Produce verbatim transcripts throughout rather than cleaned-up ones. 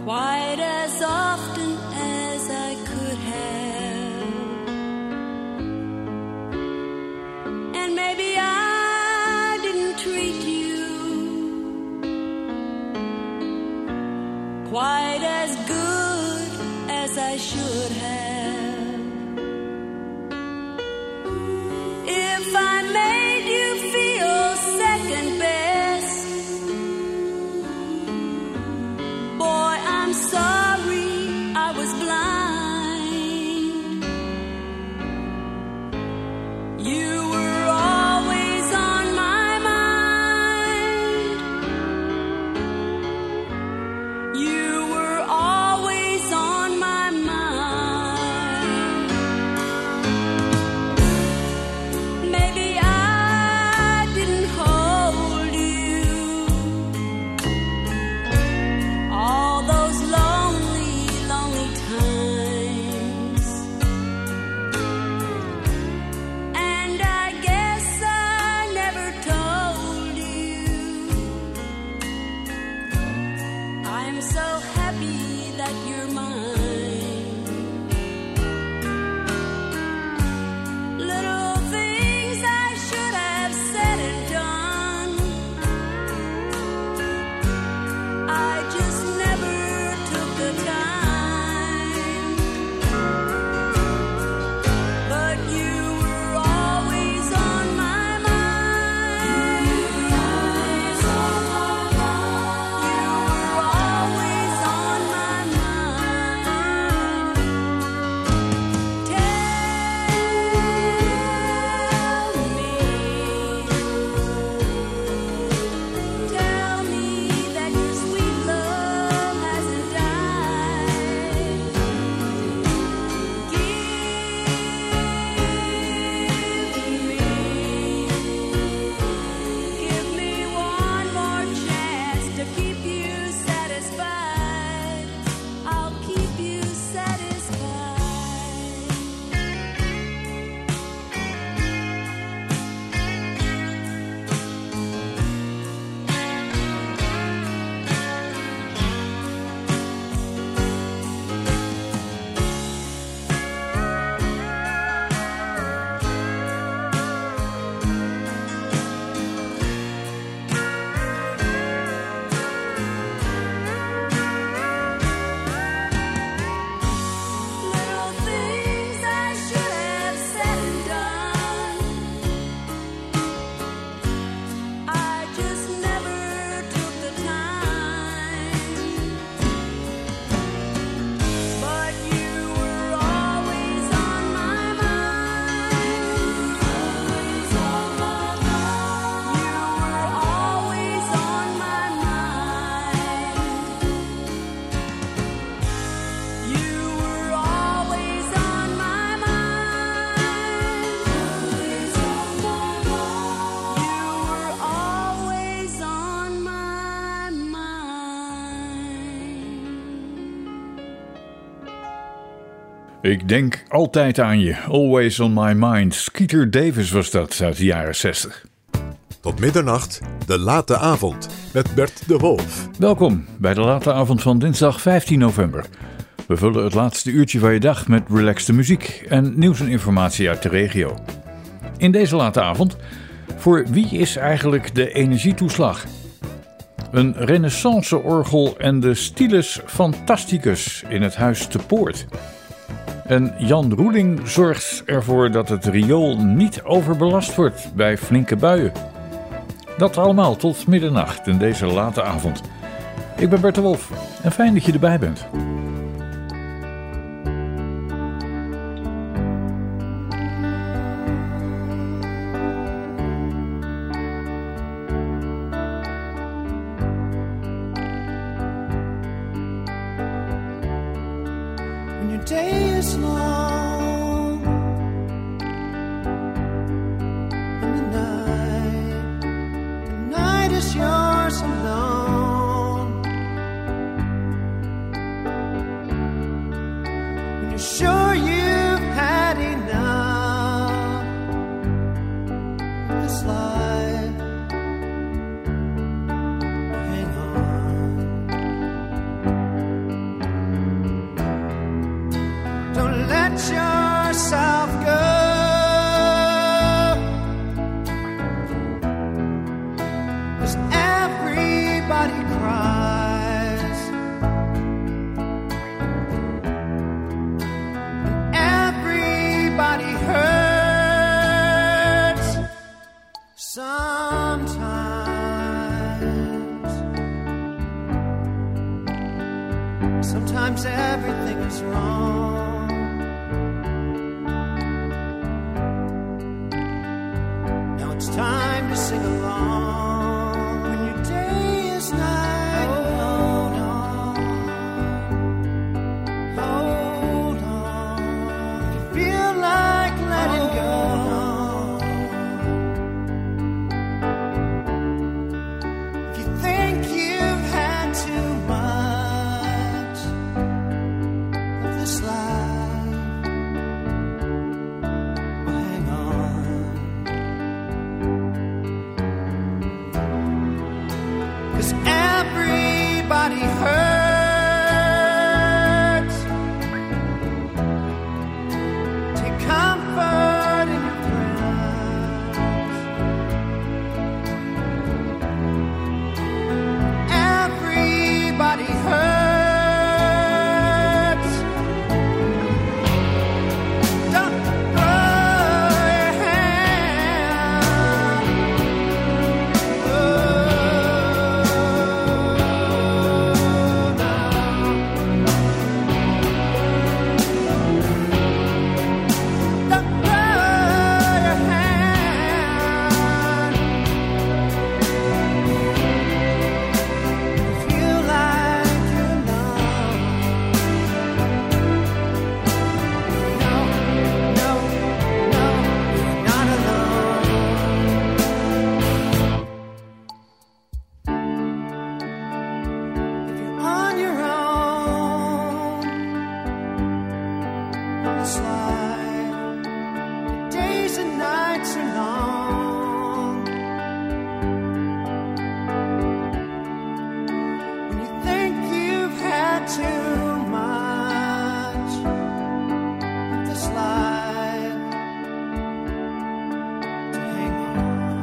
quite as often as I could have. And maybe I didn't treat you quite as good as I should have. If I made you feel second best, boy, I'm sorry I was blind. You were always on my mind. You were always on my mind. Maybe I didn't hold you all those lonely, lonely times. And I guess I never told you I'm so happy that you're mine. Little things I should have said and done, I just never took the time. But you were always on my mind. You were always on my mind. You were always on my mind. Tell me, tell me that your sweet love hasn't died. Give me, give me one more chance to keep you satisfied. I'll keep you satisfied. Little things I should have said and done, I just never took the time. But you were always on my mind. Always on my mind. You were always on my mind. You were always on my mind. Always on my mind. You were always on my mind. Ik denk altijd aan je. Always on my mind. Skeeter Davis was dat uit de jaren zestig. Tot middernacht, de late avond met Bert de Wolf. Welkom bij de late avond van dinsdag vijftien november. We vullen het laatste uurtje van je dag met relaxte muziek en nieuws en informatie uit de regio. In deze late avond, voor wie is eigenlijk de energietoeslag? Een renaissance-orgel en de stylus fantasticus in het huis te Poort. En Jan Roeling zorgt ervoor dat het riool niet overbelast wordt bij flinke buien. Dat allemaal tot middernacht in deze late avond. Ik ben Bert de Wolf en fijn dat je erbij bent. When your day is long and the night, the night is yours alone. When you're sure you've had enough of this life, hang on. Sometimes everything is wrong. Now it's time to sing along. When your day is night, hold on, hold on. If you feel like letting go, if you think you've had too much of this life, well, hang on. 'Cause everybody hurts. Take comfort in your friends. Everybody hurts. Don't throw your hand. Oh, no. Don't throw your hand. Feel like you're alone. No, no, no, you're not alone. If you're on your own on this life, the days and nights are long. When you think you've had too much of this life, to hang on.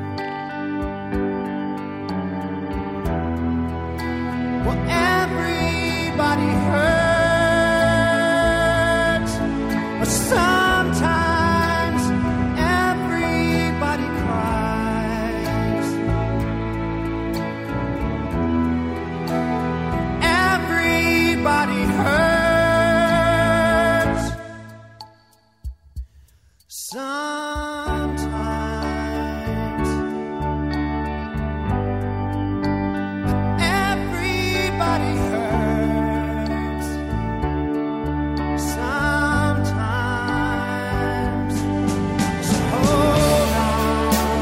Well, everybody hurts, but sometimes everybody cries. Everybody hurts sometimes. Everybody hurts sometimes. So hold on,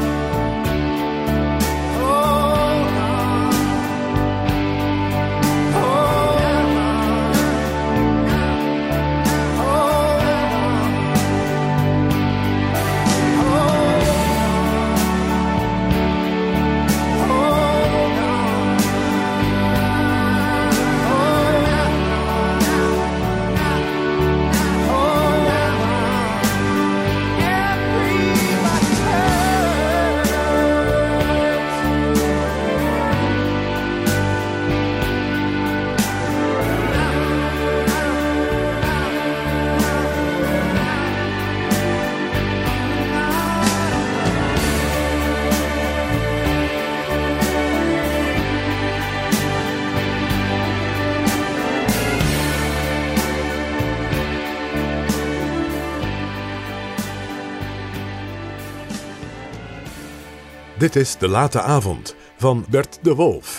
hold on, hold on, hold Dit is De Late Avond van Bert de Wolf.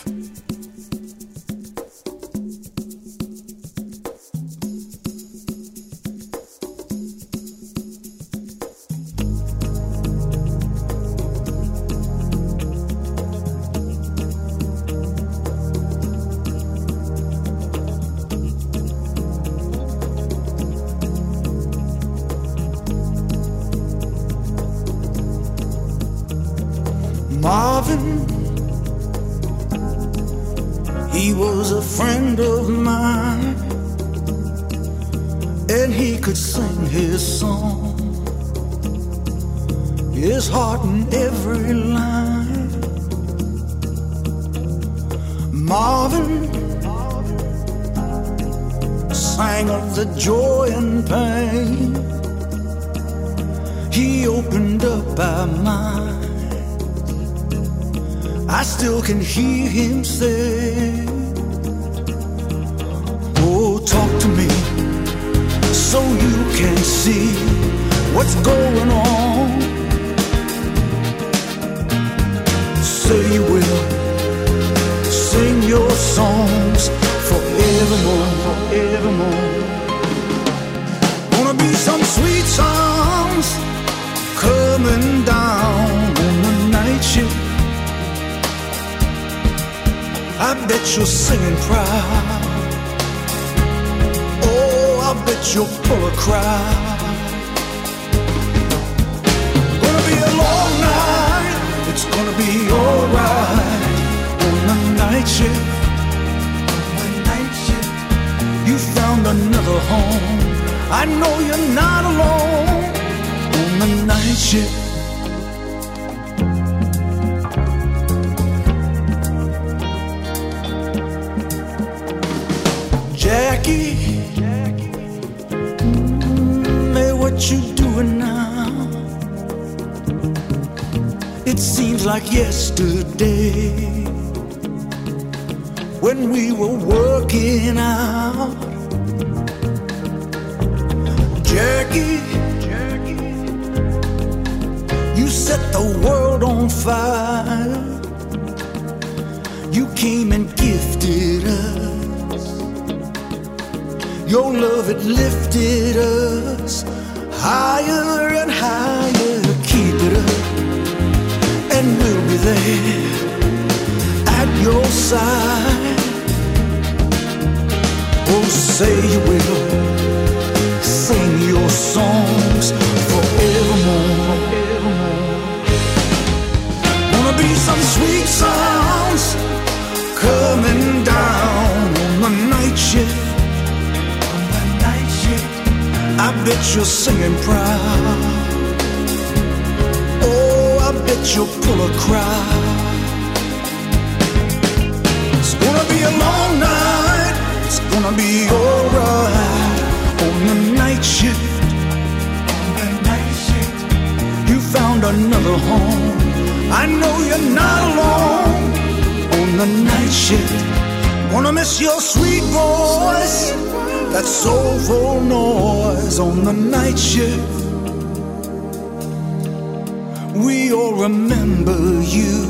Marvin, he was a friend of mine, and he could sing his song, his heart in every line. Marvin sang of the joy and pain. He opened up our mind. I still can hear him say, oh, talk to me so you can see what's going on. Say you will sing your songs forevermore, forevermore. Gonna be some sweet songs coming down on the night shift. I bet you're singing proud. Oh, I bet you're full of crowd. Gonna be a long night. It's gonna be alright on the night shift. On the night shift. You found another home. I know you're not alone on the night shift. Jackie, mm, hey, what you doing now? It seems like yesterday when we were working out. Jackie, Jackie, you set the world on fire. You came and gifted us. Your love, it lifted us higher and higher. Keep it up and we'll be there at your side. Oh, say you will sing your songs forevermore. Wanna be some sweet sounds coming down on the night shift. I bet you're singing proud. Oh, I bet you'll pull a crowd. It's gonna be a long night. It's gonna be alright on the night shift. On the night shift. You found another home. I know you're not alone on the night shift. Wanna miss your sweet voice, that soulful noise on the night shift. We all remember you.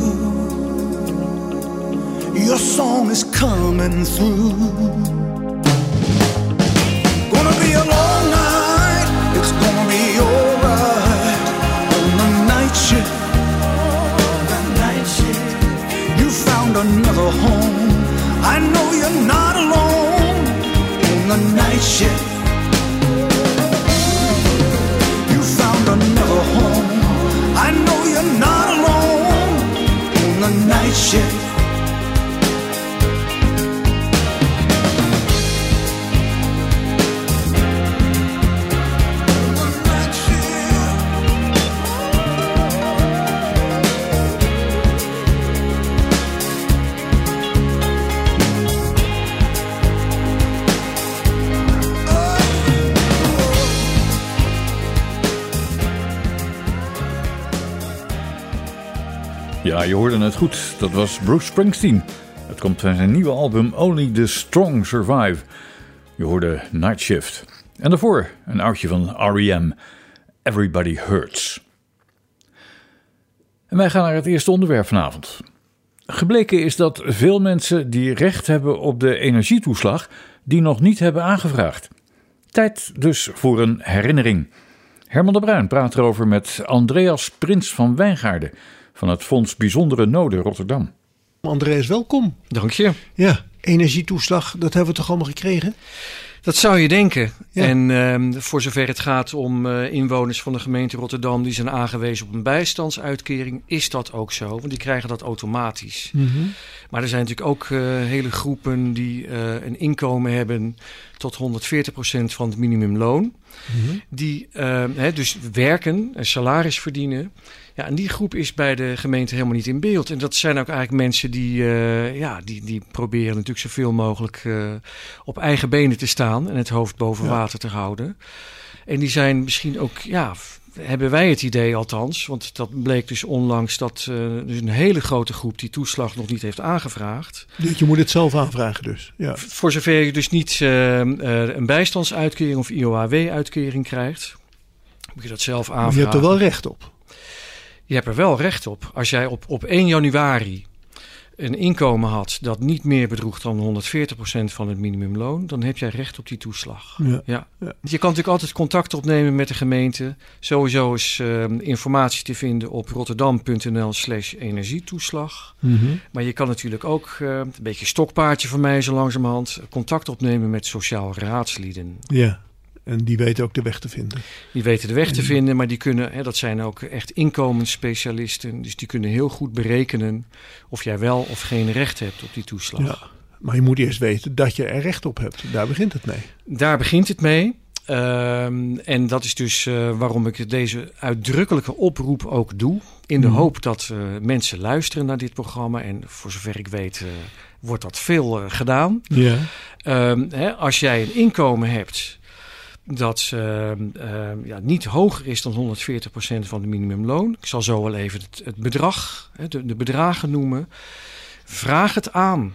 Your song is coming through. Gonna be a long night. It's gonna be alright on the night shift. On the night shift. You found another home. I know you're not alone on the night shift. You found another home. I know you're not alone on the night shift. Ja, je hoorde het goed. Dat was Bruce Springsteen. Het komt van zijn nieuwe album Only the Strong Survive. Je hoorde Night Shift. En daarvoor een oudje van R E M, Everybody Hurts. En wij gaan naar het eerste onderwerp vanavond. Gebleken is dat veel mensen die recht hebben op de energietoeslag, die nog niet hebben aangevraagd. Tijd dus voor een herinnering. Herman de Bruin praat erover met Andreas Prins van Wijngaarden van het Fonds Bijzondere Noden Rotterdam. Andreas, welkom. Dank je. Ja, energietoeslag, dat hebben we toch allemaal gekregen? Dat zou je denken. Ja. En uh, voor zover het gaat om uh, inwoners van de gemeente Rotterdam die zijn aangewezen op een bijstandsuitkering, is dat ook zo. Want die krijgen dat automatisch. Mm-hmm. Maar er zijn natuurlijk ook uh, hele groepen die uh, een inkomen hebben tot honderdveertig procent van het minimumloon. Mm-hmm. Die uh, hè, dus werken, een salaris verdienen. Ja, en die groep is bij de gemeente helemaal niet in beeld. En dat zijn ook eigenlijk mensen die, uh, ja, die, die proberen natuurlijk zoveel mogelijk uh, op eigen benen te staan en het hoofd boven ja. water te houden. En die zijn misschien ook ja, hebben wij het idee althans, want dat bleek dus onlangs dat uh, dus een hele grote groep die toeslag nog niet heeft aangevraagd. Je moet het zelf aanvragen dus. Ja. Voor zover je dus niet uh, uh, een bijstandsuitkering of I O A W-uitkering krijgt, moet je dat zelf aanvragen. Maar je hebt er wel recht op. Je hebt er wel recht op. Als jij op, op één januari een inkomen had dat niet meer bedroeg dan honderdveertig procent van het minimumloon, dan heb jij recht op die toeslag. Ja. Ja. Ja. Je kan natuurlijk altijd contact opnemen met de gemeente. Sowieso is uh, informatie te vinden op rotterdam.nl slash energietoeslag. Mm-hmm. Maar je kan natuurlijk ook, uh, een beetje stokpaardje van mij zo langzamerhand, contact opnemen met sociaal raadslieden. Ja. En die weten ook de weg te vinden. Die weten de weg te vinden, maar die kunnen, hè, dat zijn ook echt inkomensspecialisten. Dus die kunnen heel goed berekenen of jij wel of geen recht hebt op die toeslag. Ja, maar je moet eerst weten dat je er recht op hebt. Daar begint het mee. Daar begint het mee. Um, en dat is dus uh, waarom ik deze uitdrukkelijke oproep ook doe. In de mm. hoop dat uh, mensen luisteren naar dit programma. En voor zover ik weet uh, wordt dat veel uh, gedaan. Ja. Um, hè, als jij een inkomen hebt dat uh, uh, ja, niet hoger is dan honderdveertig procent van het minimumloon. Ik zal zo wel even het, het bedrag, de, de bedragen noemen. Vraag het aan.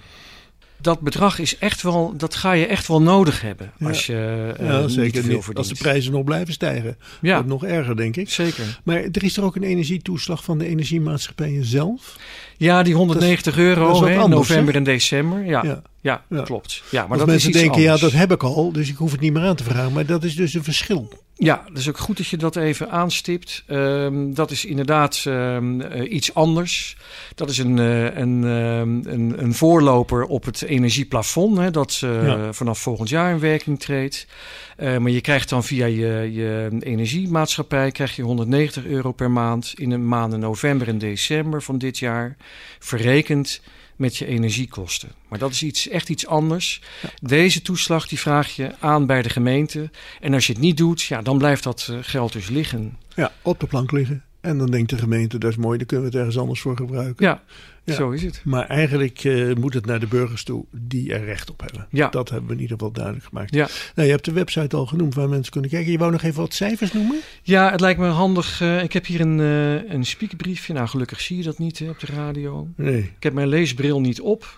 Dat bedrag is echt wel, dat ga je echt wel nodig hebben Ja. als je uh, ja, niet zeker te veel niet. verdient. Als de prijzen nog blijven stijgen, Ja. wordt het nog erger, denk ik. Zeker. Maar er is er ook een energietoeslag van de energiemaatschappijen zelf? Ja, die honderdnegentig euro, dat is wat hè, anders, november hè? en december. Ja, ja. Ja. ja, Ja. klopt. Ja, maar Als dat mensen is iets denken, anders. ja, dat heb ik al, dus ik hoef het niet meer aan te vragen. Maar dat is dus een verschil. Ja, dat is ook goed dat je dat even aanstipt. Um, dat is inderdaad um, uh, iets anders. Dat is een, uh, een, um, een, een voorloper op het energieplafond, hè, dat uh, Ja. vanaf volgend jaar in werking treedt. Uh, maar je krijgt dan via je, je energiemaatschappij krijg je honderdnegentig euro per maand in de maanden november en december van dit jaar, verrekend met je energiekosten. Maar dat is iets, echt iets anders. Ja. Deze toeslag die vraag je aan bij de gemeente. En als je het niet doet, ja, dan blijft dat uh, geld dus liggen. Ja, op de plank liggen. En dan denkt de gemeente, dat is mooi, dan kunnen we het ergens anders voor gebruiken. Ja, Ja. zo is het. Maar eigenlijk uh, moet het naar de burgers toe die er recht op hebben. Ja. Dat hebben we in ieder geval duidelijk gemaakt. Ja. Nou, je hebt de website al genoemd waar mensen kunnen kijken. Je wou nog even wat cijfers noemen? Ja, het lijkt me handig. Uh, ik heb hier een, uh, een speakbriefje. Nou, gelukkig zie je dat niet hè, op de radio. Nee. Ik heb mijn leesbril niet op.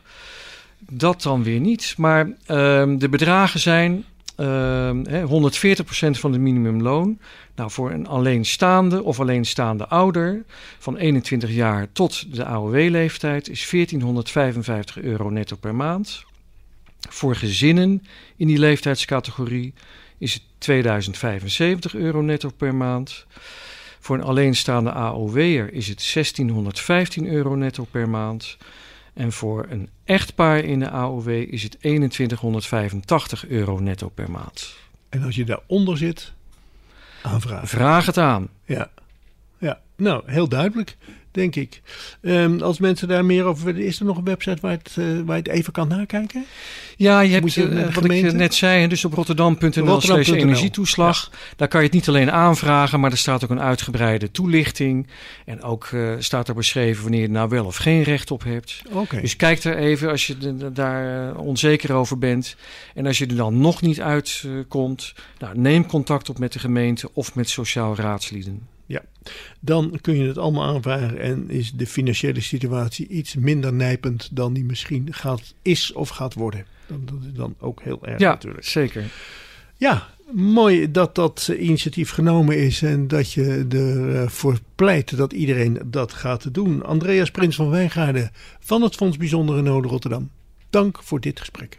Dat dan weer niet. Maar uh, de bedragen zijn uh, honderdveertig procent van het minimumloon. Nou, voor een alleenstaande of alleenstaande ouder van eenentwintig jaar tot de A O W-leeftijd is veertienhonderdvijfenvijftig euro netto per maand. Voor gezinnen in die leeftijdscategorie is het tweeduizend vijfenzeventig euro netto per maand. Voor een alleenstaande A O W'er is het zestienhonderdvijftien euro netto per maand. En voor een echtpaar in de A O W is het eenentwintighonderdvijfentachtig euro netto per maand. En als je daaronder zit, aanvragen. Vraag het aan. Ja, ja. Nou, heel duidelijk, denk ik. Um, als mensen daar meer over willen, is er nog een website waar, het, uh, waar je het even kan nakijken? Ja, je hebt, Moet je uh, naar de wat gemeente? ik net zei, dus op rotterdam.nl Rotterdam slash punt n l. energietoeslag. Ja. Daar kan je het niet alleen aanvragen, maar er staat ook een uitgebreide toelichting. En ook uh, staat er beschreven wanneer je nou wel of geen recht op hebt. Oké. Dus kijk er even als je de, de, daar uh, onzeker over bent. En als je er dan nog niet uitkomt, uh, nou, neem contact op met de gemeente of met sociaal raadslieden. Ja, dan kun je het allemaal aanvragen en is de financiële situatie iets minder nijpend dan die misschien gaat, is of gaat worden. Dat is dan ook heel erg ja, natuurlijk. Zeker. Ja, mooi dat dat initiatief genomen is en dat je ervoor pleit dat iedereen dat gaat doen. Andreas Prins van Wijngaarden van het Fonds Bijzondere Noden Rotterdam. Dank voor dit gesprek.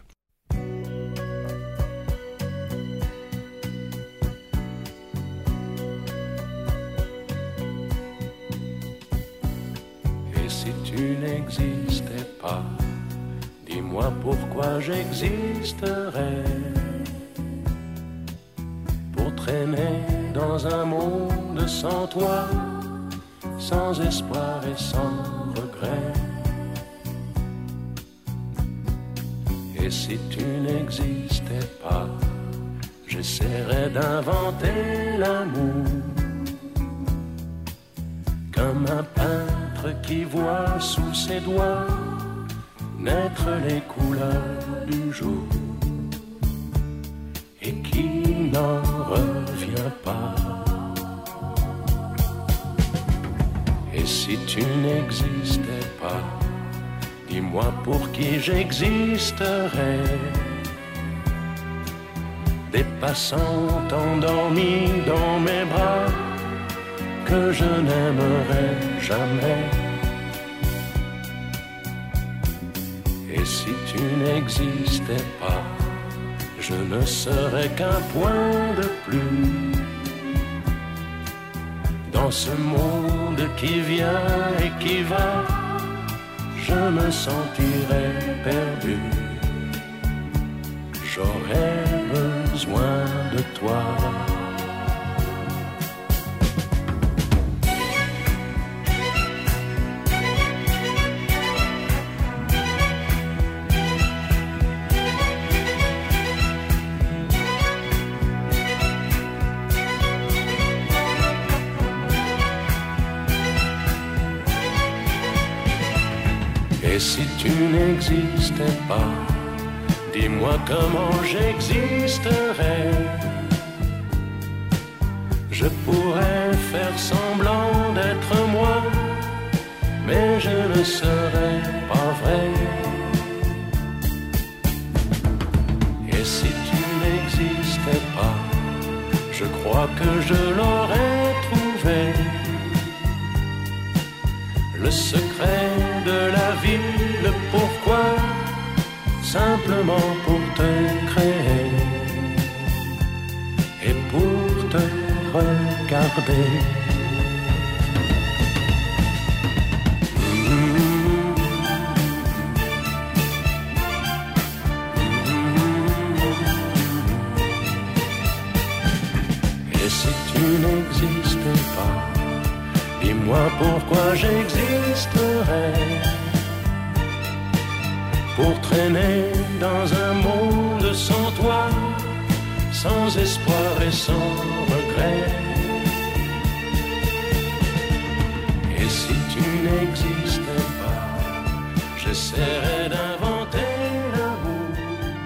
Tu n'existais pas, dis-moi pourquoi j'existerais. Pour traîner dans un monde sans toi, sans espoir et sans regret. Et si tu n'existais pas, j'essaierais d'inventer l'amour comme un peintre qui voit sous ses doigts naître les couleurs du jour et qui n'en revient pas. pour qui j'existerais. Des passants endormis dans mes bras que je n'aimerai jamais. Et si tu n'existais pas, je ne serais qu'un point de plus dans ce monde qui vient et qui va. Je me sentirais perdu. J'aurais besoin de toi. Et si tu n'existais pas, dis-moi comment j'existerais. Je pourrais faire semblant d'être moi, mais je ne serais pas vrai. Et si tu n'existais pas, je crois que je l'aurais trouvé. Le secret de la vie, le pourquoi, simplement pour te créer et pour te regarder. Et si tu n'existais pas, dis-moi pourquoi j'existerais. Pour traîner dans un monde sans toi, sans espoir et sans regret. Et si tu n'existais pas, j'essaierais d'inventer l'amour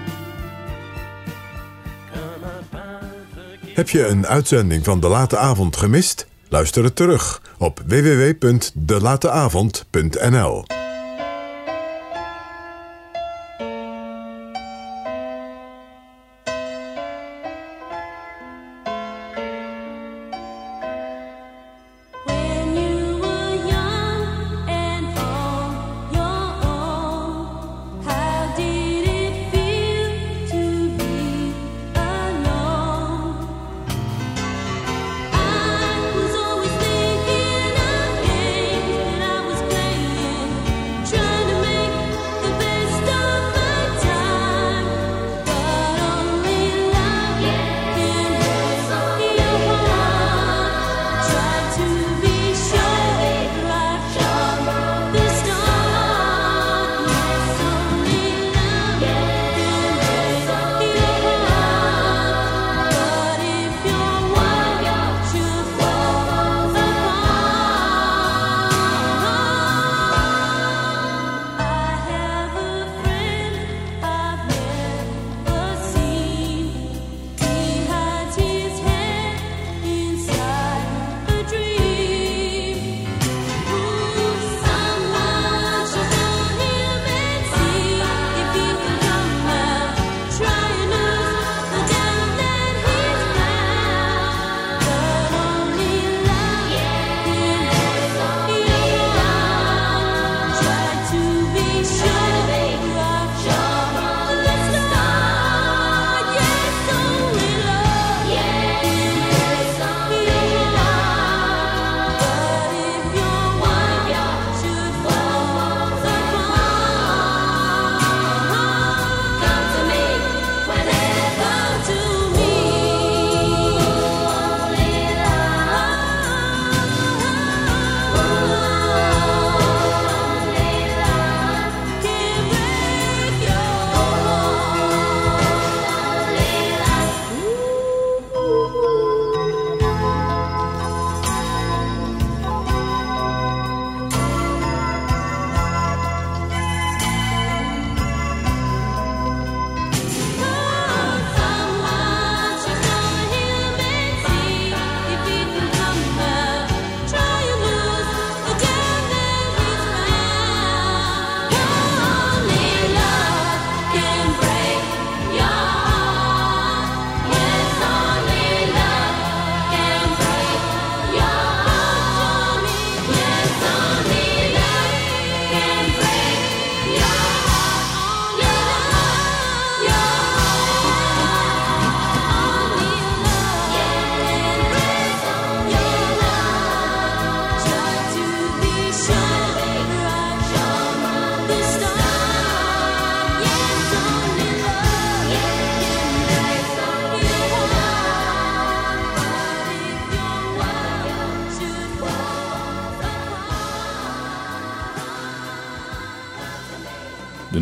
comme un peintre qui... Heb je een uitzending van De Late Avond gemist? Luister het terug op w w w punt de late avond punt n l. I was always thinking of games when I was playing.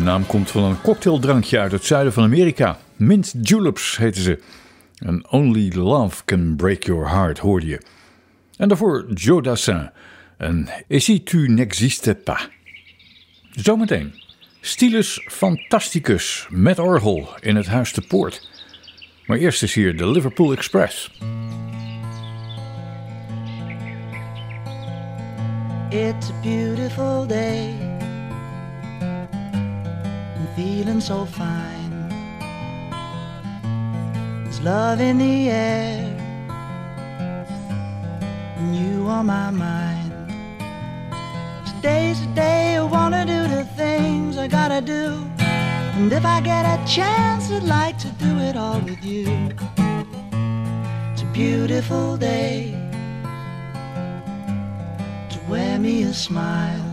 naam komt van een cocktaildrankje uit het zuiden van Amerika. Mint Juleps heten ze. En Only Love Can Break Your Heart hoorde je. En daarvoor Joe Dassin en Et si tu n'existais pas. Zometeen Stylus Fantasticus met orgel in het Huis te Poort. Maar eerst is hier de Liverpool Express. It's a beautiful day. I'm feeling so fine. There's love in the air, and you on my mind. Today's the day I wanna do the things I gotta do, and if I get a chance I'd like to do it all with you. It's a beautiful day to wear me a smile.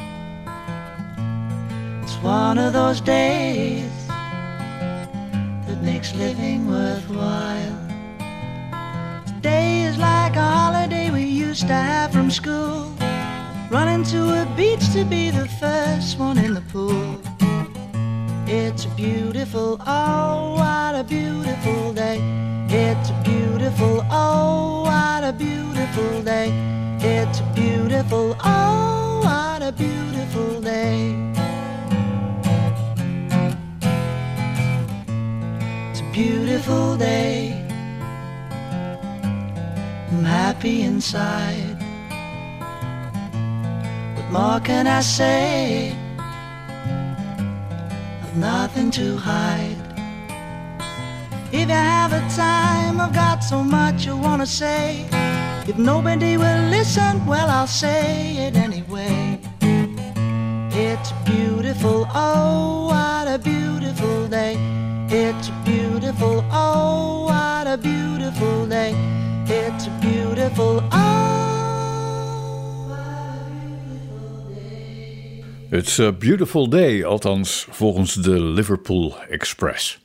It's one of those days that makes living worthwhile. Today is like a holiday we used to have from school, running to a beach to be the first one in the pool. It's a beautiful, oh, what a beautiful day. It's a beautiful, oh, what a beautiful day. It's a beautiful, oh, what a beautiful day. It's a beautiful day. I'm happy inside. What more can I say? I've nothing to hide. If you have a time, I've got so much I wanna say. If nobody will listen, well, I'll say it anyway. It's a beautiful, oh, what a beautiful day. It's a beautiful, oh, what a beautiful day. It's a beautiful, oh, what a beautiful day. It's a beautiful day, althans volgens de Liverpool Express.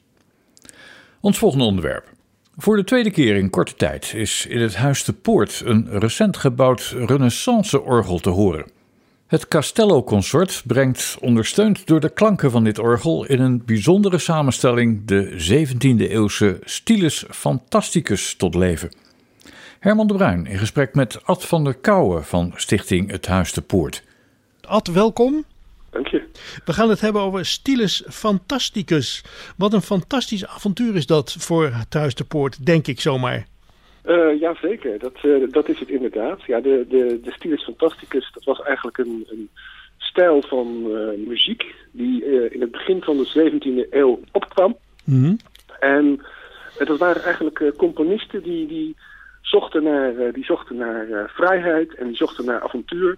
Ons volgende onderwerp. Voor de tweede keer in korte tijd is in het Huis te Poort een recent gebouwd renaissance-orgel te horen. Het Castello-consort brengt, ondersteund door de klanken van dit orgel, in een bijzondere samenstelling de zeventiende-eeuwse Stylus Fantasticus tot leven. Herman de Bruin in gesprek met Ad van der Kouwen van Stichting Het Huis te Poort. Ad, welkom. Dank je. We gaan het hebben over Stylus Fantasticus. Wat een fantastisch avontuur is dat voor het Huis te Poort, denk ik zomaar. Uh, ja, zeker. Dat, uh, dat is het inderdaad. Ja, de, de, de Stylus Fantasticus, dat was eigenlijk een, een stijl van uh, muziek die uh, in het begin van de zeventiende eeuw opkwam. Mm-hmm. En uh, dat waren eigenlijk uh, componisten die, die zochten naar, uh, die zochten naar uh, vrijheid en die zochten naar avontuur.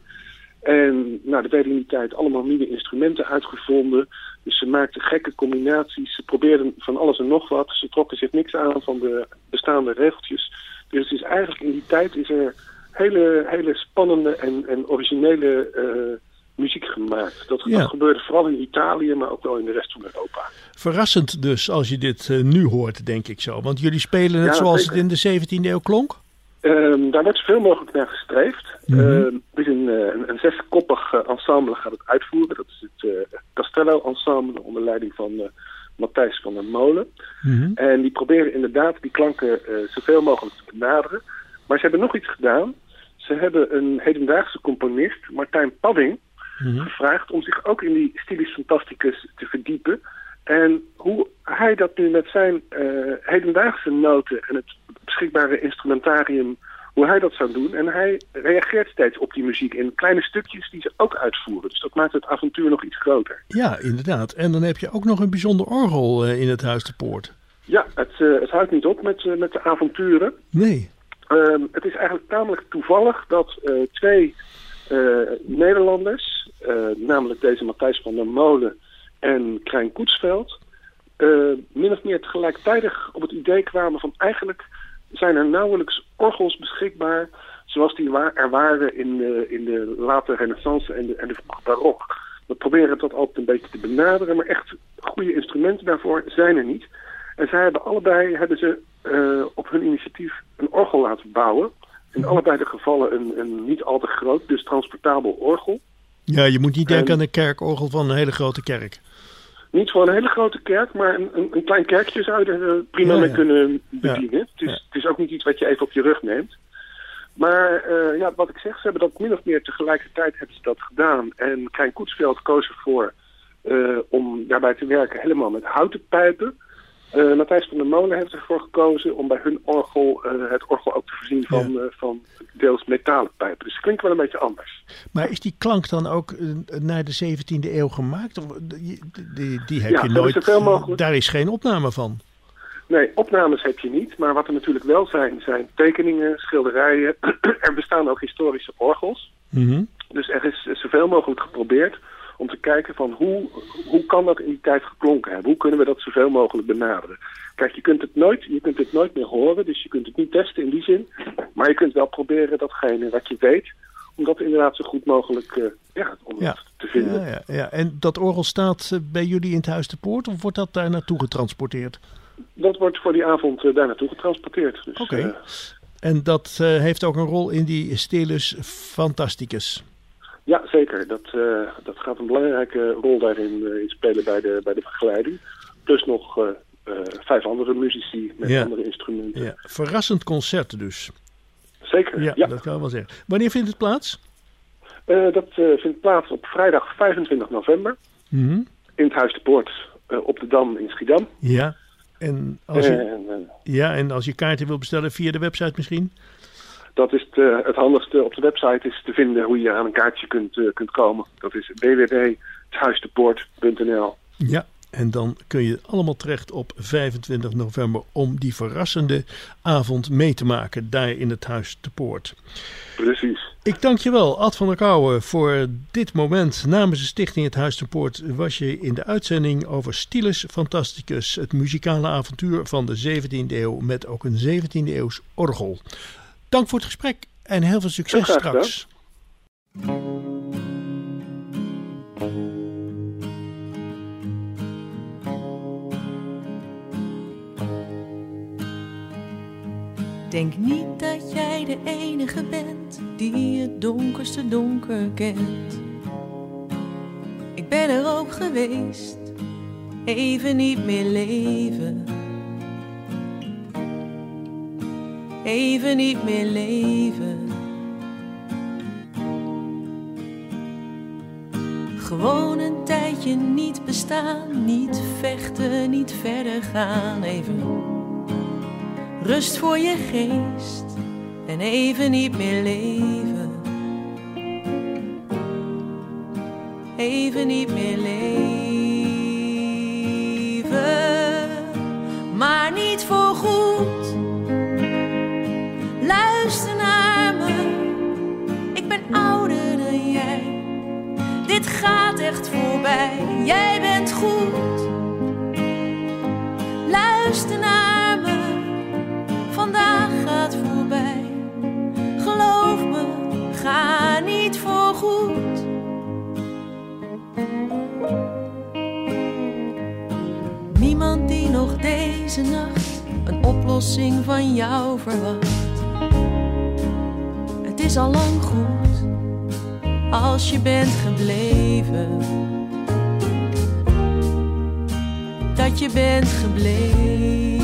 En nou, er werden in die tijd allemaal nieuwe instrumenten uitgevonden. Dus ze maakten gekke combinaties. Ze probeerden van alles en nog wat. Ze trokken zich niks aan van de bestaande regeltjes. Dus het is eigenlijk in die tijd is er hele, hele spannende en, en originele uh, muziek gemaakt. Dat, ja. dat gebeurde vooral in Italië, maar ook wel in de rest van Europa. Verrassend dus als je dit uh, nu hoort, denk ik zo. Want jullie spelen het ja, zoals zeker. Het in de zeventiende eeuw klonk? Um, daar wordt zoveel mogelijk naar gestreefd. Mm-hmm. Uh, het is een, een, een zeskoppig uh, ensemble gaat het uitvoeren. Dat is het uh, Castello ensemble onder leiding van uh, Matthijs van der Molen. Mm-hmm. En die proberen inderdaad die klanken uh, zoveel mogelijk te benaderen. Maar ze hebben nog iets gedaan. Ze hebben een hedendaagse componist, Martijn Padding, mm-hmm. gevraagd om zich ook in die Stylus Fantasticus te verdiepen. En hoe hij dat nu met zijn uh, hedendaagse noten en het beschikbare instrumentarium, hoe hij dat zou doen. En hij reageert steeds op die muziek in kleine stukjes die ze ook uitvoeren. Dus dat maakt het avontuur nog iets groter. Ja, inderdaad. En dan heb je ook nog een bijzonder orgel uh, in het Huis te Poort. Ja, het, uh, het houdt niet op met, uh, met de avonturen. Nee. Uh, het is eigenlijk tamelijk toevallig dat uh, twee uh, Nederlanders, uh, namelijk deze Matthijs van der Molen en Krijn Koetsveld, uh, min of meer tegelijkertijd op het idee kwamen van eigenlijk zijn er nauwelijks orgels beschikbaar zoals die er waren in de, in de late renaissance en de, en de vroege barok. We proberen dat altijd een beetje te benaderen, maar echt goede instrumenten daarvoor zijn er niet. En zij hebben allebei hebben ze uh, op hun initiatief een orgel laten bouwen. In allebei de gevallen een, een niet al te groot, dus transportabel orgel. Ja, je moet niet denken en, aan een kerkorgel van een hele grote kerk. niet voor een hele grote kerk, maar een, een, een klein kerkje zou je er prima Ja, mee ja. kunnen bedienen. Ja. Het, is, Ja. het is ook niet iets wat je even op je rug neemt. Maar uh, ja, wat ik zeg, ze hebben dat min of meer tegelijkertijd hebben ze dat gedaan. En Krijn Koetsveld koos ervoor uh, om daarbij te werken helemaal met houten pijpen. Uh, Matthijs van der Molen heeft ervoor gekozen om bij hun orgel uh, het orgel ook te voorzien van, Ja. uh, van deels metalen pijpen. Dus het klinkt wel een beetje anders. Maar is die klank dan ook uh, naar de zeventiende eeuw gemaakt? Of, die, die, die heb Ja, je dat is nooit. zoveel mogelijk. Daar is geen opname van. Nee, opnames heb je niet. Maar wat er natuurlijk wel zijn, zijn tekeningen, schilderijen. Er bestaan ook historische orgels. Mm-hmm. Dus er is zoveel mogelijk geprobeerd om te kijken van hoe, hoe kan dat in die tijd geklonken hebben? Hoe kunnen we dat zoveel mogelijk benaderen? Kijk, je kunt het nooit, je kunt het nooit meer horen, dus je kunt het niet testen in die zin. Maar je kunt wel proberen datgene wat je weet, om dat inderdaad zo goed mogelijk uh, ja, om Ja. het te vinden. Ja, ja, ja. En dat orgel staat uh, bij jullie in het Huis de Poort of wordt dat daar naartoe getransporteerd? Dat wordt voor die avond uh, daar naartoe getransporteerd. Dus, Oké. uh, En dat uh, heeft ook een rol in die Stilus Fantasticus. ja, zeker. Dat, uh, dat gaat een belangrijke rol daarin uh, in spelen bij de, bij de begeleiding. Plus nog uh, uh, vijf andere muzici met Ja. andere instrumenten. Ja. Verrassend concert dus. Zeker, Ja, ja. dat kan ik wel zeggen. Wanneer vindt het plaats? Uh, dat uh, vindt plaats op vrijdag vijfentwintig november Mm-hmm. in het Huis de Poort uh, op de Dam in Schiedam. Ja. En als je, En, uh, ja, en als je kaarten wil bestellen via de website misschien? dat is het, uh, het handigste op de website is te vinden hoe je aan een kaartje kunt, uh, kunt komen. Dat is w w w punt het huis de poort punt n l. Ja, en dan kun je allemaal terecht op vijfentwintig november om die verrassende avond mee te maken daar in het Huis de Poort. Precies. Ik dank je wel, Ad van der Kouwen, voor dit moment. Namens de stichting Het Huis de Poort was je in de uitzending over Stilus Fantasticus, het muzikale avontuur van de zeventiende eeuw met ook een zeventiende eeuws orgel. Dank voor het gesprek en heel veel succes Heel graag straks. Denk niet dat jij de enige bent die het donkerste donker kent. Ik ben er ook geweest, even niet meer leven. Even niet meer leven. Gewoon een tijdje niet bestaan, niet vechten, niet verder gaan. Even rust voor je geest en even niet meer leven. Even niet meer leven, maar niet voor goed. Luister naar me, ik ben ouder dan jij. Dit gaat echt voorbij, jij bent goed. Luister naar me, vandaag gaat voorbij. Geloof me, ga niet voor goed. Niemand die nog deze nacht een oplossing van jou verwacht. Het is al lang goed als je bent gebleven. Dat je bent gebleven.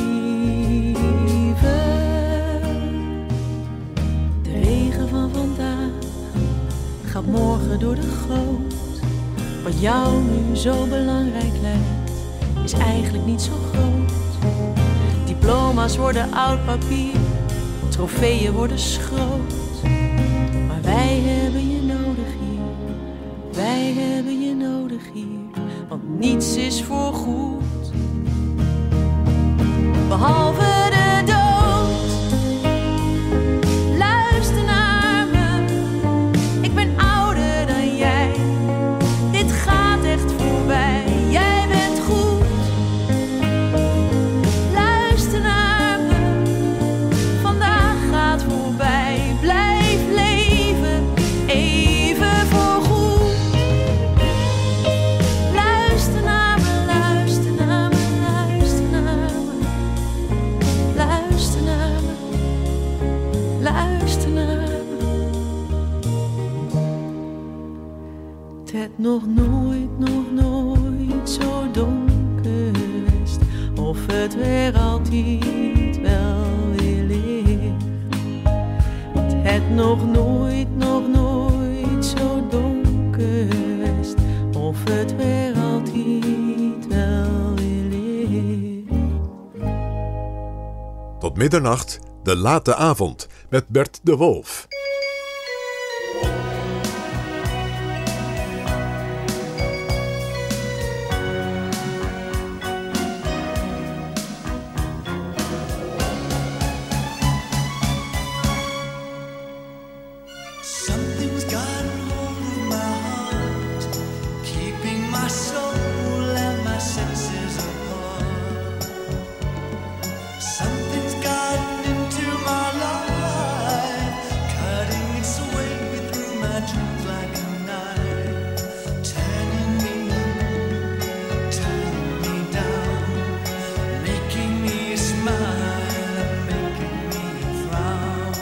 De regen van vandaag gaat morgen door de goot. Wat jou nu zo belangrijk lijkt, is eigenlijk niet zo groot. Diploma's worden oud papier, trofeeën worden schroot. Maar wij hebben je nodig hier, wij hebben je nodig hier. Want niets is voor goed, behalve de dood. Luister naar me, ik ben ouder dan jij. Dit gaat echt voorbij, jij bent goed. Luister naar me, vandaag gaat voorbij. Blijf leven, even voor goed. Luister naar me, luister naar me, luister naar me. Luister naar me, luister naar me. Het had nog nooit, nog nooit zo donker het weer altijd wel weer ligt. Want het nog nooit, nog nooit zo donker is, of het weer altijd wel weer ligt. Tot middernacht, de late avond, met Bert de Wolf. Something's got hold of my heart, keeping my soul and my senses apart. Something's gotten into my life, cutting its way through my dreams like a knife, turning me up, turning me down, making me smile and making me frown.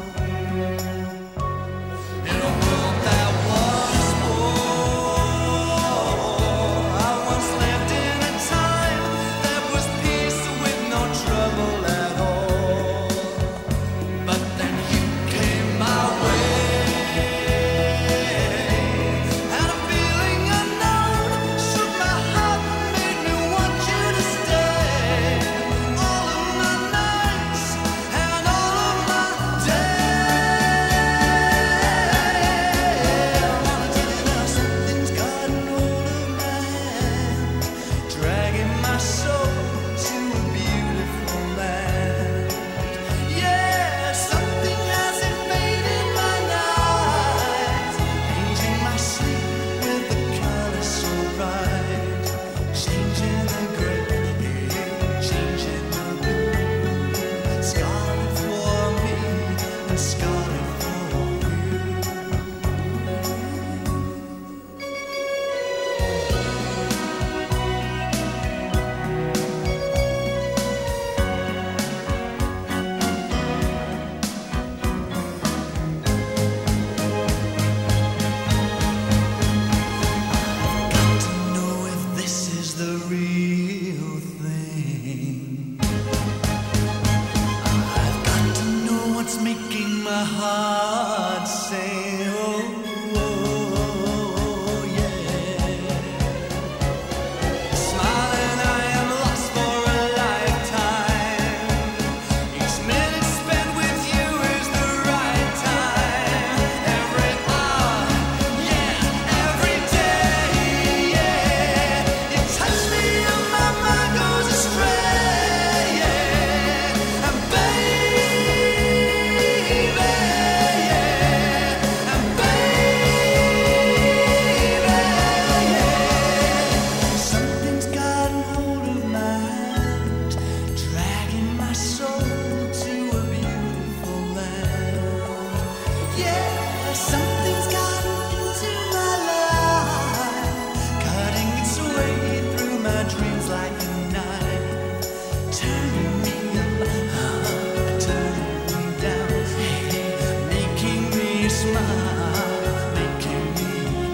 In a world that was war, I once lived in a time that was peace with no trouble at all. But then you came my way, and a feeling unknown shook my heart, made me want you to stay. All of my nights and all of my days. I wanna tell you now, something's gotten hold of my hand, dragging my soul to a beautiful land. Yeah, something has invaded my night, painting my sleep with the colors so bright, changing the gray, changing the blue, scarlet for me and scarlet for you. Got to know if this is the real thing. I've got to know what's making my heart say, oh, oh, yeah. Smiling, I am lost for a lifetime. Each minute spent with you is the right time. Every hour, yeah, every day, yeah. You touch me and my mind goes astray, yeah. And baby, yeah. And baby, yeah. Something's gotten hold of my hand, dragging my soul to a beautiful land. Yeah, something's gotten into my life, cutting its way through my dreams like a knife, turning me up, turning me down, making me smile, making me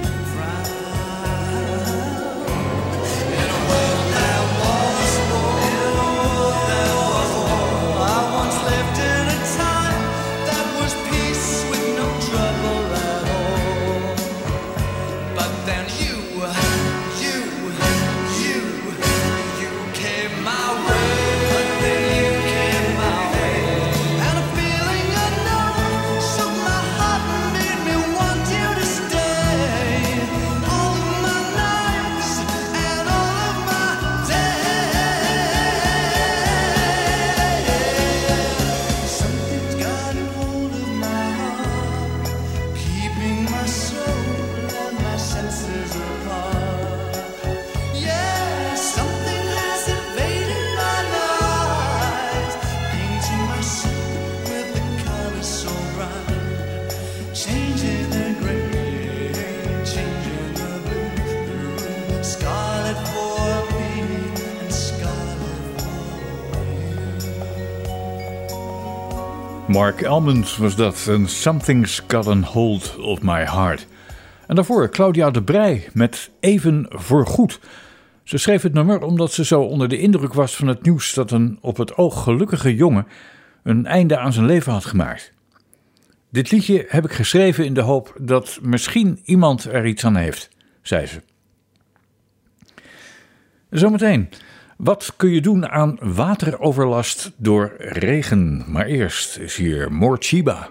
frown. In a world that was war, that was war, I once lived in a time that was peace with no trouble at all. But then you, you, you, you came my way. But then you came my way, and a feeling unknown shook my heart and made me want you to stay. All of my nights and all of my days. Something's gotten hold of my heart, keeping my soul and my senses apart. Yeah, something has invaded my life, painting my sleep with the colors so bright, changing the gray, changing the blue, scarlet for me and scarlet for Mark Almond was dat, en Something's Gotten Hold of My Heart. En daarvoor Claudia de Breij met Even Voorgoed. Ze schreef het nummer omdat ze zo onder de indruk was van het nieuws dat een op het oog gelukkige jongen een einde aan zijn leven had gemaakt. Dit liedje heb ik geschreven in de hoop dat misschien iemand er iets aan heeft, zei ze. Zometeen, wat kun je doen aan wateroverlast door regen? Maar eerst is hier Morcheeba.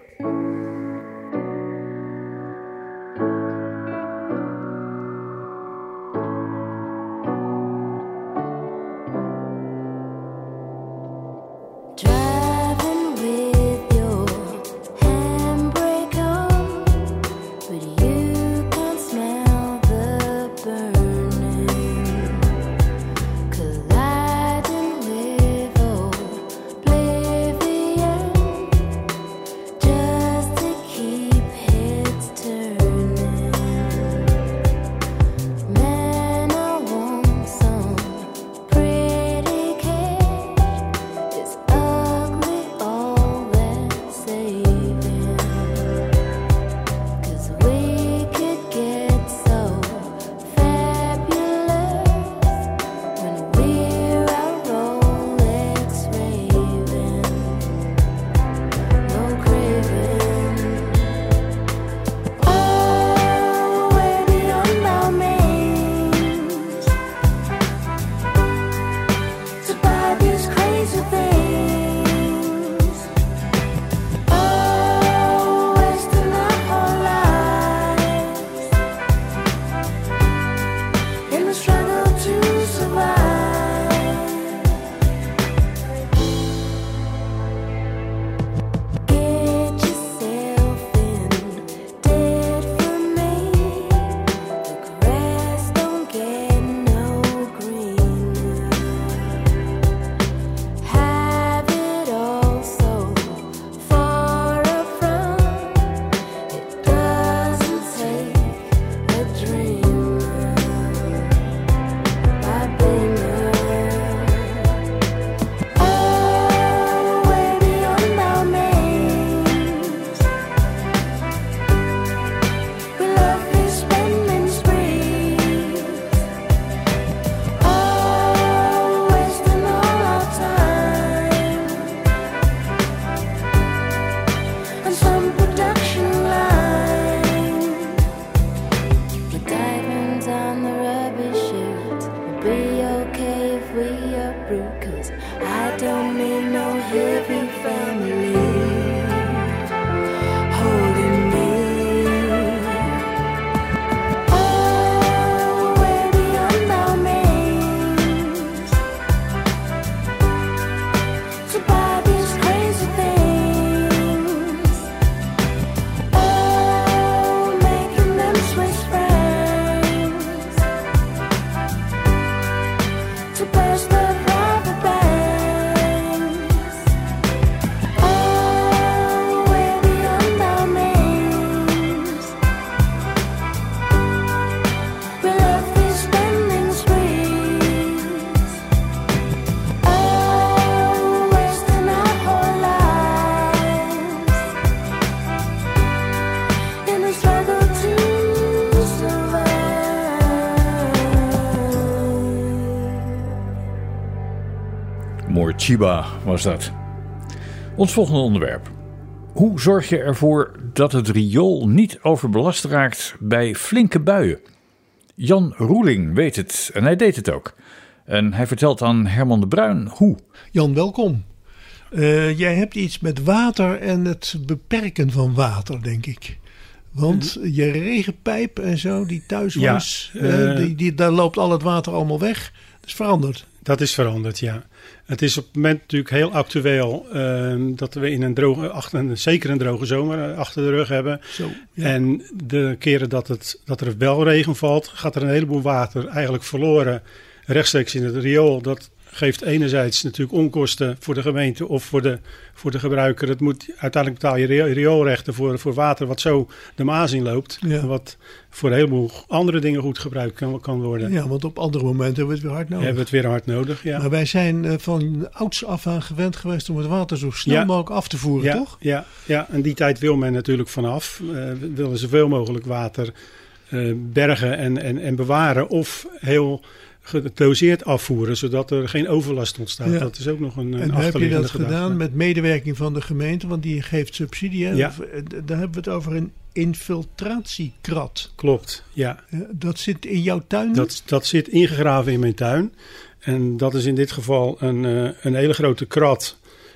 Morcheeba was dat. Ons volgende onderwerp. Hoe zorg je ervoor dat het riool niet overbelast raakt bij flinke buien? Jan Roeling weet het en hij deed het ook. En hij vertelt aan Herman de Bruin hoe. Jan, welkom. Uh, jij hebt iets met water en het beperken van water, denk ik. Want je regenpijp en zo, die thuis was, ja, uh, uh, die, die, daar loopt al het water allemaal weg. Dat is veranderd. Dat is veranderd, ja. Het is op het moment natuurlijk heel actueel uh, dat we in een droge, achter, zeker een droge zomer achter de rug hebben. Zo, ja. En de keren dat, het, dat er wel regen valt, gaat er een heleboel water eigenlijk verloren rechtstreeks in het riool. Dat geeft enerzijds natuurlijk onkosten voor de gemeente of voor de, voor de gebruiker. Het moet, uiteindelijk betaal je rioolrechten voor, voor water wat zo de Maas inloopt. Ja. Wat voor een heleboel andere dingen goed gebruikt kan, kan worden. Ja, want op andere momenten hebben we het weer hard nodig. Hebben we het weer hard nodig, ja. Maar wij zijn uh, van ouds af aan gewend geweest om het water zo snel ja. mogelijk af te voeren, ja, toch? Ja, ja, en die tijd wil men natuurlijk vanaf. Uh, we willen zoveel mogelijk water uh, bergen en, en, en bewaren of heel gedoseerd afvoeren, zodat er geen overlast ontstaat. Ja. Dat is ook nog een, een En heb je achterliggende dat gedachte. gedaan met medewerking van de gemeente, want die geeft subsidie. Hè? Ja. Of, eh, daar hebben we het over een infiltratiekrat. Klopt, ja. Eh, Dat zit in jouw tuin? Dat, dat zit ingegraven in mijn tuin. En dat is in dit geval een, uh, een hele grote krat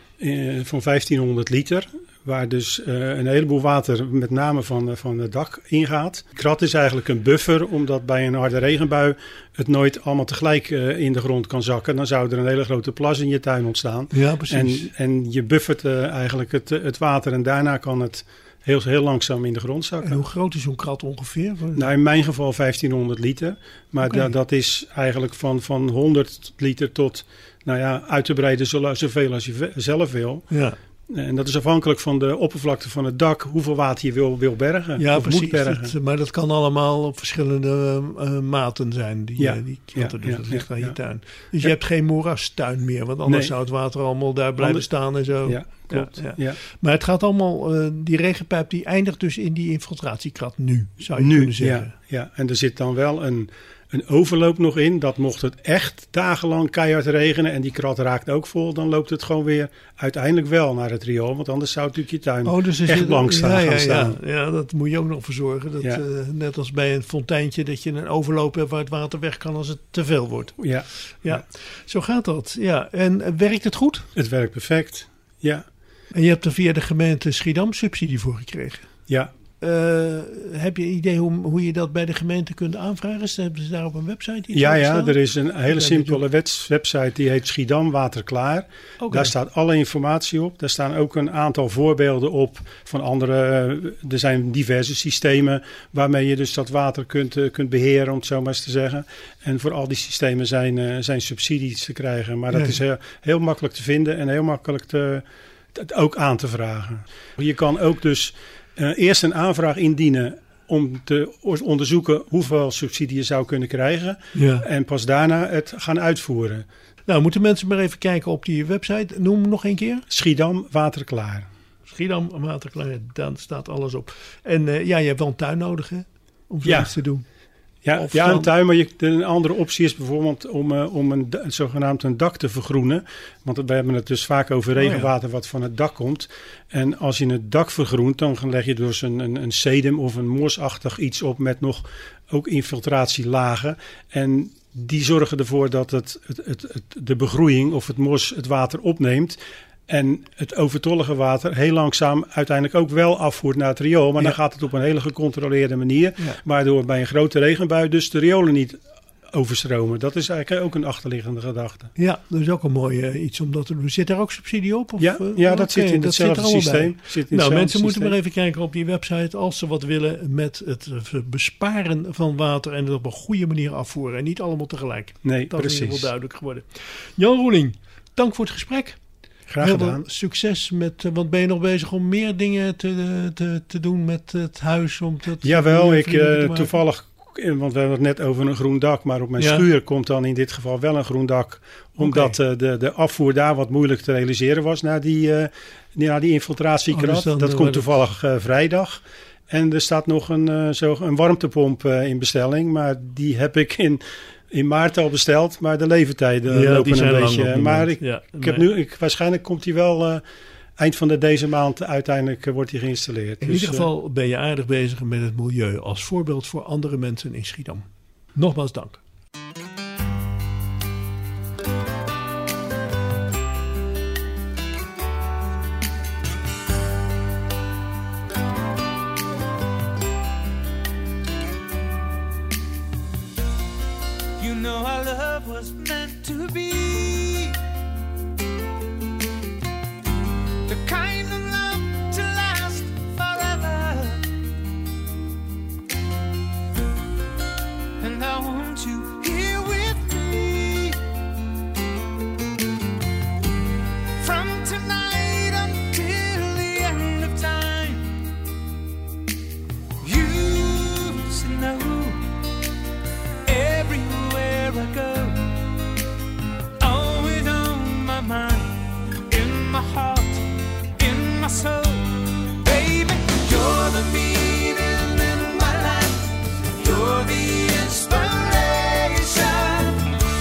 uh, van vijftienhonderd liter. Waar dus uh, een heleboel water met name van, uh, van het dak ingaat. De krat is eigenlijk een buffer, omdat bij een harde regenbui het nooit allemaal tegelijk uh, in de grond kan zakken. Dan zou er een hele grote plas in je tuin ontstaan. Ja, precies. En, en je buffert uh, eigenlijk het, het water en daarna kan het heel, heel langzaam in de grond zakken. En hoe groot is zo'n krat ongeveer? Nou, in mijn geval vijftienhonderd liter. Maar Oké. da- dat is eigenlijk van, van honderd liter tot, nou ja, uit te breiden zo- zoveel als je ve- zelf wil. Ja. En dat is afhankelijk van de oppervlakte van het dak, hoeveel water je wil, wil bergen. Ja, of precies. moet bergen. Dat, maar dat kan allemaal op verschillende uh, maten zijn, die, Ja. uh, die kratten. Ja, Dus ja, dat ligt ja, aan je ja. tuin. Dus Ja. je hebt geen moerastuin meer, want anders Nee. zou het water allemaal daar blijven Anders- staan en zo. Ja, klopt. Ja, Ja, ja. Maar het gaat allemaal, uh, die regenpijp die eindigt dus in die infiltratiekrat nu, zou je Nu, kunnen zeggen. ja, ja, en er zit dan wel een, een overloop nog in. Dat mocht het echt dagenlang keihard regenen en die krat raakt ook vol, dan loopt het gewoon weer uiteindelijk wel naar het riool. Want anders zou natuurlijk je tuin Oh, dus er echt zit- blank staan, ja, gaan ja, ja. staan. Ja, dat moet je ook nog voor zorgen. Dat, Ja. uh, net als bij een fonteintje, dat je een overloop hebt waar het water weg kan als het te veel wordt. Ja, Ja, zo gaat dat. Ja. En uh, werkt het goed? het werkt perfect. Ja, En je hebt er via de gemeente Schiedam subsidie voor gekregen. ja. Uh, heb je een idee hoe, hoe je dat bij de gemeente kunt aanvragen? Hebben ze daar op een website iets Ja, over ja, staan? er is een hele Ja, simpele wets- website die heet Schiedam Waterklaar. Oké. Daar staat alle informatie op. Daar staan ook een aantal voorbeelden op van andere. uh, Er zijn diverse systemen waarmee je dus dat water kunt, uh, kunt beheren, om het zo maar eens te zeggen. En voor al die systemen zijn, uh, zijn subsidies te krijgen. Maar dat Nee. is heel, heel makkelijk te vinden en heel makkelijk te, te- ook aan te vragen. Je kan ook dus uh, eerst een aanvraag indienen om te onderzoeken hoeveel subsidie je zou kunnen krijgen. Ja. En pas daarna het gaan uitvoeren. Nou, moeten mensen maar even kijken op die website. Noem hem nog een keer. Schiedam Waterklaar. Schiedam, Waterklaar, dan staat alles op. En uh, ja, je hebt wel een tuin nodig, hè? Om Ja. zoiets te doen. Ja, Of ja dan- een tuin, maar je, een andere optie is bijvoorbeeld om, uh, om een, da- zogenaamd een dak te vergroenen. Want we hebben het dus vaak over Oh, ja. regenwater wat van het dak komt. En als je het dak vergroent, dan leg je dus een, een, een sedum of een moersachtig iets op met nog ook infiltratielagen. En die zorgen ervoor dat het, het, het, het, de begroeiing of het mos het water opneemt. En het overtollige water heel langzaam uiteindelijk ook wel afvoert naar het riool. Maar Ja. dan gaat het op een hele gecontroleerde manier. Ja. Waardoor bij een grote regenbui dus de riolen niet overstromen. Dat is eigenlijk ook een achterliggende gedachte. Ja, dat is ook een mooi uh, iets om dat te doen. Zit daar ook subsidie op? Of, Ja, uh, ja, dat oké, zit in dat zit hetzelfde er allemaal systeem. bij. Zit in Nou, hetzelfde mensen moeten systeem. maar even kijken op die website als ze wat willen met het uh, besparen van water en het op een goede manier afvoeren. En niet allemaal tegelijk. Nee, Dat is in ieder precies. geval duidelijk geworden. Jan Roeling, dank voor het gesprek. Graag Heel veel gedaan. succes met, uh, want ben je nog bezig om meer dingen te, te, te doen met het huis? Om dat Jawel, ik vriendelijker te uh, maken? toevallig, want we hebben het net over een groen dak, maar op mijn Ja. schuur komt dan in dit geval wel een groen dak. Omdat Oké. uh, de, de afvoer daar wat moeilijk te realiseren was na die, uh, na die infiltratiekrat. Oh, dus dan, dat uh, komt wordt het- toevallig uh, vrijdag. En er staat nog een, uh, zo, een warmtepomp uh, in bestelling, maar die heb ik in... In maart al besteld, maar de leeftijden Ja, lopen die zijn een lang op beetje. dit Maar moment. ik, Ja, ik heb nee. nu, ik, waarschijnlijk komt hij wel uh, eind van de, deze maand uiteindelijk uh, wordt hij geïnstalleerd. In Dus, ieder geval ben je aardig bezig met het milieu als voorbeeld voor andere mensen in Schiedam. Nogmaals dank. You know our love was meant to be the kind of love to last forever. And I want you here with me from tonight until the end of time. You should know everywhere I go, always on my mind, in my heart, in my soul. Baby, you're the meaning in my life, you're the inspiration.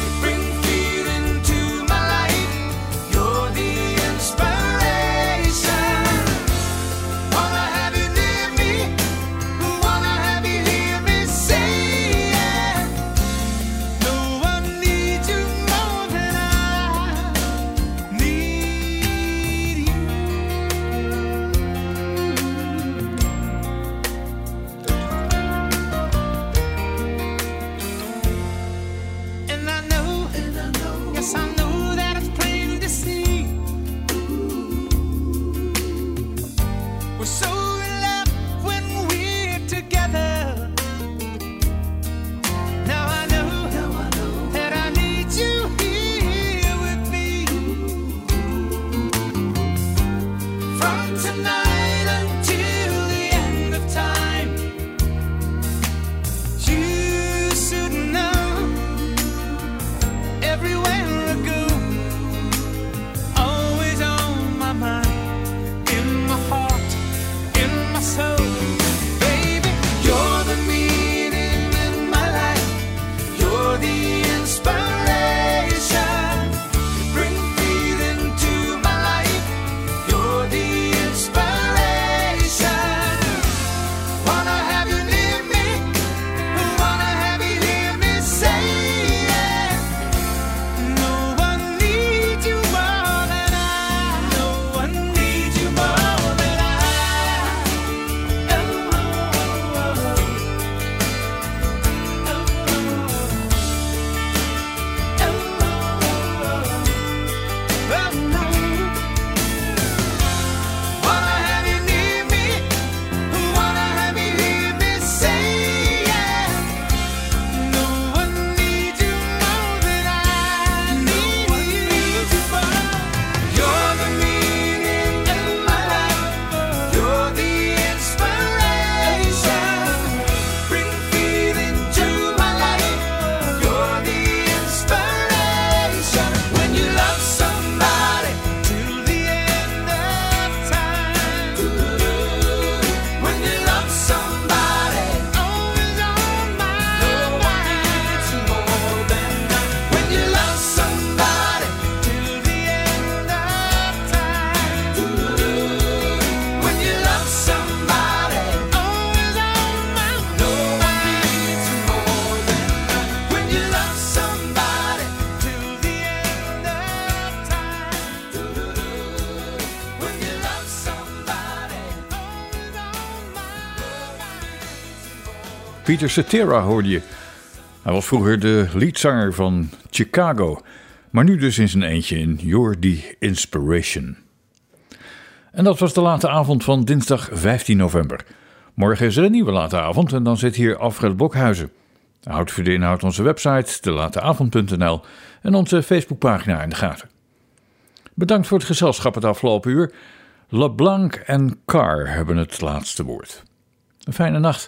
Peter Cetera hoorde je. Hij was vroeger de leadzanger van Chicago, maar nu dus in zijn eentje in You're the Inspiration. En dat was de late avond van dinsdag vijftien november. Morgen is er een nieuwe late avond en dan zit hier Alfred Blokhuizen. Houd voor de inhoud onze website de late avond punt n l en onze Facebookpagina in de gaten. Bedankt voor het gezelschap het afgelopen uur. LeBlanc en Carr hebben het laatste woord. Een fijne nacht.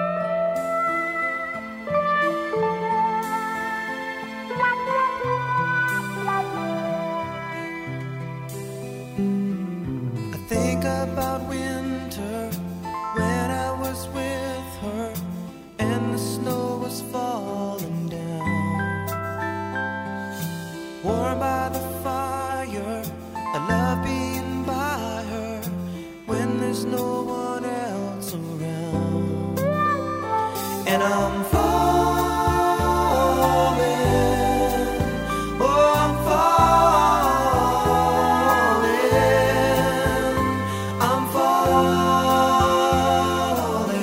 I think about winter when I was with her and the snow was falling down. Warm by the fire, I love being by her when there's no one else around. And I'm falling, oh I'm falling, I'm falling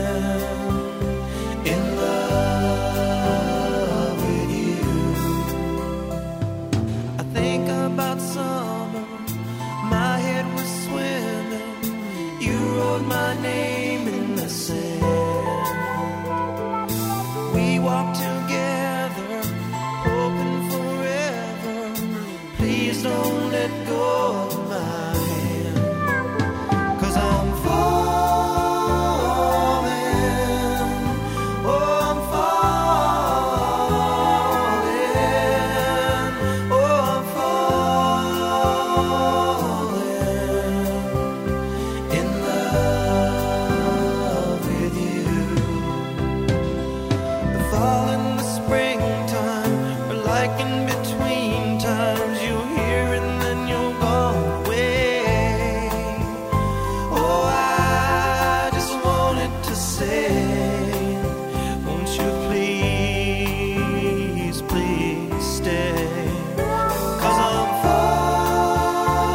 in love with you. I think about summer, my head was swimming, you wrote my name in the sand. We walked together, hoping forever, please don't let go of my hand. 'Cause I'm falling, oh I'm falling, oh I'm falling in love with you. The fall and the springtime are like in between times. You're here and then you're gone away. Oh, I just wanted to say, won't you please, please stay? 'Cause I'm falling,